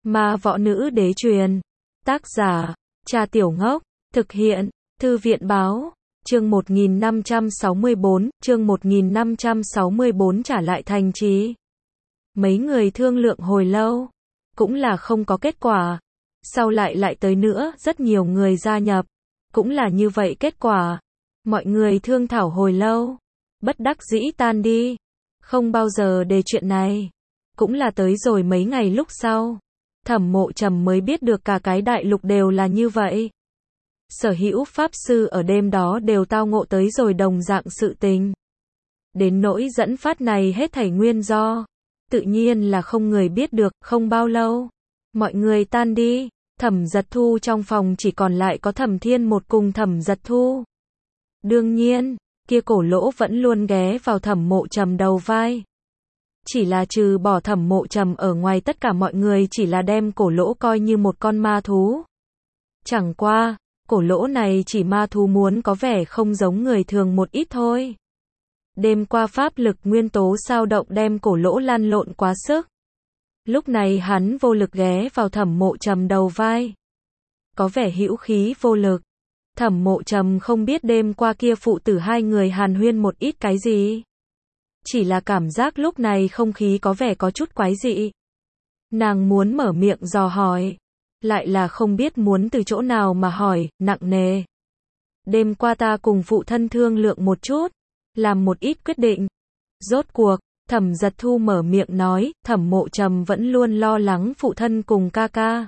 Ma võ nữ đế truyền. Tác giả, Cha Tiểu Ngốc. Thực hiện, Thư viện báo. Chương 1564 trả lại thành trì. Mấy người thương lượng hồi lâu, cũng là không có kết quả. Sau lại tới nữa, rất nhiều người gia nhập. Cũng là như vậy kết quả. Mọi người thương thảo hồi lâu, bất đắc dĩ tan đi. Không bao giờ đề chuyện này. Cũng là tới rồi mấy ngày lúc sau, Thẩm Mộ Trầm mới biết được cả cái đại lục đều là như vậy. Sở hữu pháp sư ở đêm đó đều tao ngộ tới rồi đồng dạng sự tình. Đến nỗi dẫn phát này hết thảy nguyên do, tự nhiên là không người biết được. Không bao lâu, mọi người tan đi. Thẩm Giật Thu trong phòng chỉ còn lại có Thẩm Thiên một cùng Thẩm Giật Thu. Đương nhiên, kia cổ lỗ vẫn luôn ghé vào Thẩm Mộ Trầm đầu vai. Chỉ là trừ bỏ Thẩm Mộ Trầm ở ngoài, tất cả mọi người chỉ là đem cổ lỗ coi như một con ma thú. Chẳng qua, cổ lỗ này chỉ ma thú muốn có vẻ không giống người thường một ít thôi. Đêm qua pháp lực nguyên tố sao động đem cổ lỗ lăn lộn quá sức. Lúc này hắn vô lực ghé vào Thẩm Mộ Trầm đầu vai. Có vẻ hữu khí vô lực. Thẩm Mộ Trầm không biết đêm qua kia phụ tử hai người hàn huyên một ít cái gì. Chỉ là cảm giác lúc này không khí có vẻ có chút quái dị. Nàng muốn mở miệng dò hỏi, lại là không biết muốn từ chỗ nào mà hỏi, nặng nề. Đêm qua ta cùng phụ thân thương lượng một chút, làm một ít quyết định. Rốt cuộc, Thẩm Giật Thu mở miệng nói, Thẩm Mộ Trầm vẫn luôn lo lắng phụ thân cùng ca ca.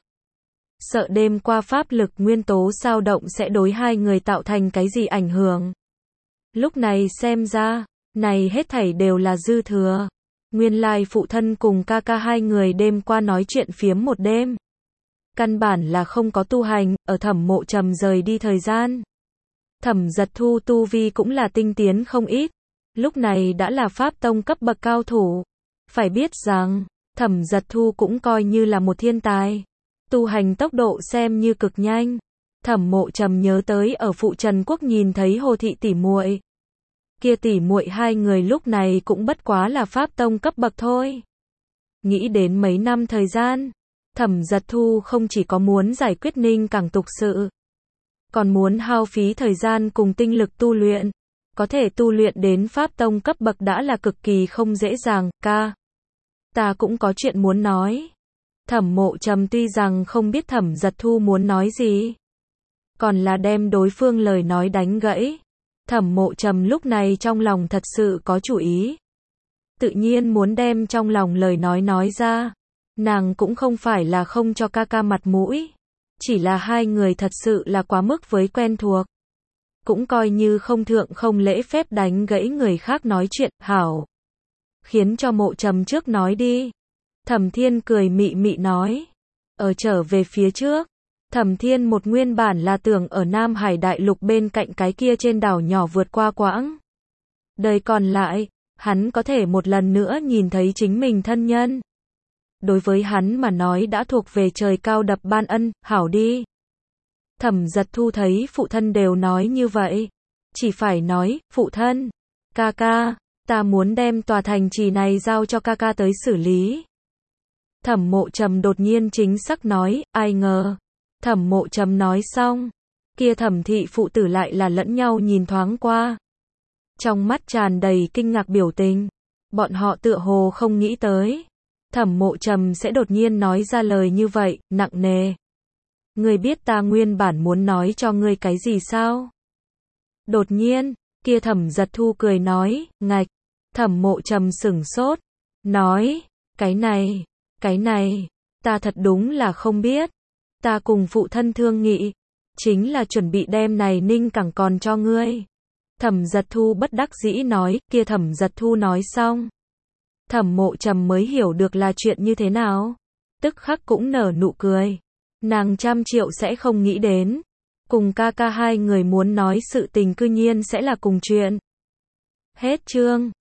Sợ đêm qua pháp lực nguyên tố sao động sẽ đối hai người tạo thành cái gì ảnh hưởng. Lúc này xem ra, này hết thảy đều là dư thừa. Nguyên lai phụ thân cùng ca ca hai người đêm qua nói chuyện phiếm một đêm. Căn bản là không có tu hành, ở Thẩm Mộ Trầm rời đi thời gian. Thẩm Giật Thu tu vi cũng là tinh tiến không ít. Lúc này đã là pháp tông cấp bậc cao thủ. Phải biết rằng, Thẩm Giật Thu cũng coi như là một thiên tài. Tu hành tốc độ xem như cực nhanh. Thẩm Mộ Trầm nhớ tới ở Phụ Trần Quốc nhìn thấy Hồ Thị tỷ muội. Kia tỷ muội hai người lúc này cũng bất quá là pháp tông cấp bậc thôi. Nghĩ đến mấy năm thời gian, Thẩm Giật Thu không chỉ có muốn giải quyết Ninh Cảng tục sự, còn muốn hao phí thời gian cùng tinh lực tu luyện. Có thể tu luyện đến pháp tông cấp bậc đã là cực kỳ không dễ dàng. Ca, ta cũng có chuyện muốn nói. Thẩm Mộ Trầm tuy rằng không biết Thẩm Giật Thu muốn nói gì, còn là đem đối phương lời nói đánh gãy. Thẩm Mộ Trầm lúc này trong lòng thật sự có chủ ý. Tự nhiên muốn đem trong lòng lời nói ra. Nàng cũng không phải là không cho ca ca mặt mũi. Chỉ là hai người thật sự là quá mức với quen thuộc. Cũng coi như không thượng không lễ phép đánh gãy người khác nói chuyện, hảo. Khiến cho Mộ Trầm trước nói đi. Thẩm Thiên cười mị mị nói. Ở trở về phía trước, Thẩm Thiên một nguyên bản là tưởng ở Nam Hải Đại Lục bên cạnh cái kia trên đảo nhỏ vượt qua quãng đời còn lại, hắn có thể một lần nữa nhìn thấy chính mình thân nhân. Đối với hắn mà nói đã thuộc về trời cao đập ban ân, hảo đi. Thẩm Giật Thu thấy phụ thân đều nói như vậy, chỉ phải nói, phụ thân, ca ca, ta muốn đem tòa thành trì này giao cho ca ca tới xử lý. Thẩm Mộ Trầm đột nhiên chính xác nói, ai ngờ. Thẩm Mộ Trầm nói xong, kia Thẩm thị phụ tử lại là lẫn nhau nhìn thoáng qua. Trong mắt tràn đầy kinh ngạc biểu tình, bọn họ tựa hồ không nghĩ tới. Thẩm Mộ Trầm sẽ đột nhiên nói ra lời như vậy, nặng nề. Ngươi biết ta nguyên bản muốn nói cho ngươi cái gì sao? Đột nhiên, kia Thẩm Giật Thu cười nói, ngạch. Thẩm Mộ Trầm sửng sốt, nói, cái này, ta thật đúng là không biết. Ta cùng phụ thân thương nghị, chính là chuẩn bị đem này Ninh Cảng còn cho ngươi. Thẩm Giật Thu bất đắc dĩ nói, kia Thẩm Giật Thu nói xong. Thẩm Mộ Trầm mới hiểu được là chuyện như thế nào. Tức khắc cũng nở nụ cười. Nàng trăm triệu sẽ không nghĩ đến. Cùng ca ca hai người muốn nói sự tình cư nhiên sẽ là cùng chuyện. Hết chương.